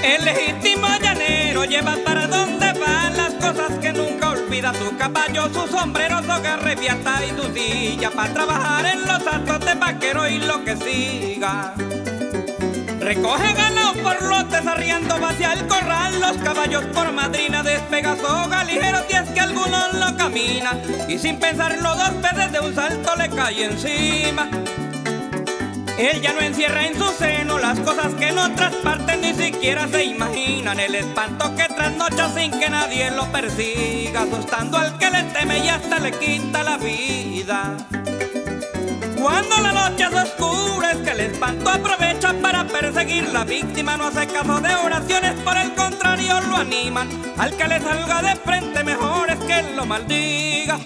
El legítimo llanero lleva para donde va las cosas que nunca olvida: su caballo, su sombrero, su garrepiata y su silla, para trabajar en los actos de vaquero y lo que siga. Recoge ganado por lotes, arriando hacia el corral, los caballos por madrina despega soga ligero si es que alguno lo camina, y sin pensarlo dos veces de un salto le cae encima. Él ya no encierra en su seno las cosas que en otras partes ni siquiera se imaginan, el espanto que trasnocha sin que nadie lo persiga, asustando al que le teme y hasta le quita la vida. Cuando la noche es oscura es que el espanto aprovecha para perseguir la víctima, no hace caso de oraciones, por el contrario lo animan, al que le salga de frente mejor es que lo maldiga.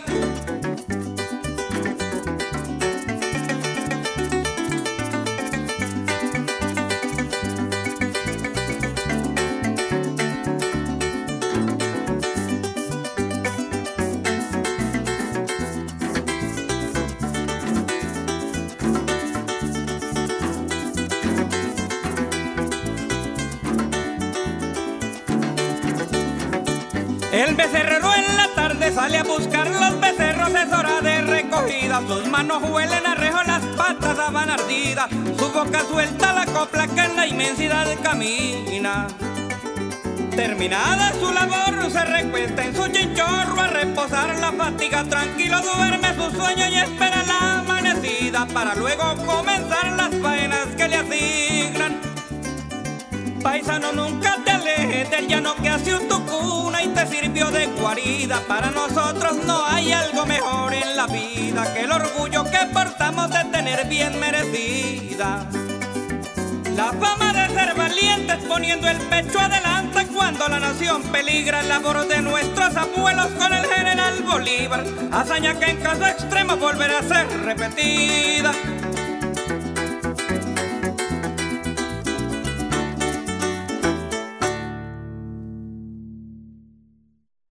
El becerrero en la tarde sale a buscar los becerros, es hora de recogida. Sus manos huelen a rejo, las patas a van ardidas, su boca suelta la copla que en la inmensidad camina. Terminada su labor se recuesta en su chinchorro a reposar la fatiga, tranquilo duerme su sueño y espera la amanecida para luego comenzar las faenas que le asignan. Paisano, nunca te alejes del llano que hace tu cuna y te sirvió de guarida. Para nosotros no hay algo mejor en la vida que el orgullo que portamos de tener bien merecida la fama de ser valientes, poniendo el pecho adelante cuando la nación peligra. Labor de nuestros abuelos con el general Bolívar, hazaña que en caso extremo volverá a ser repetida.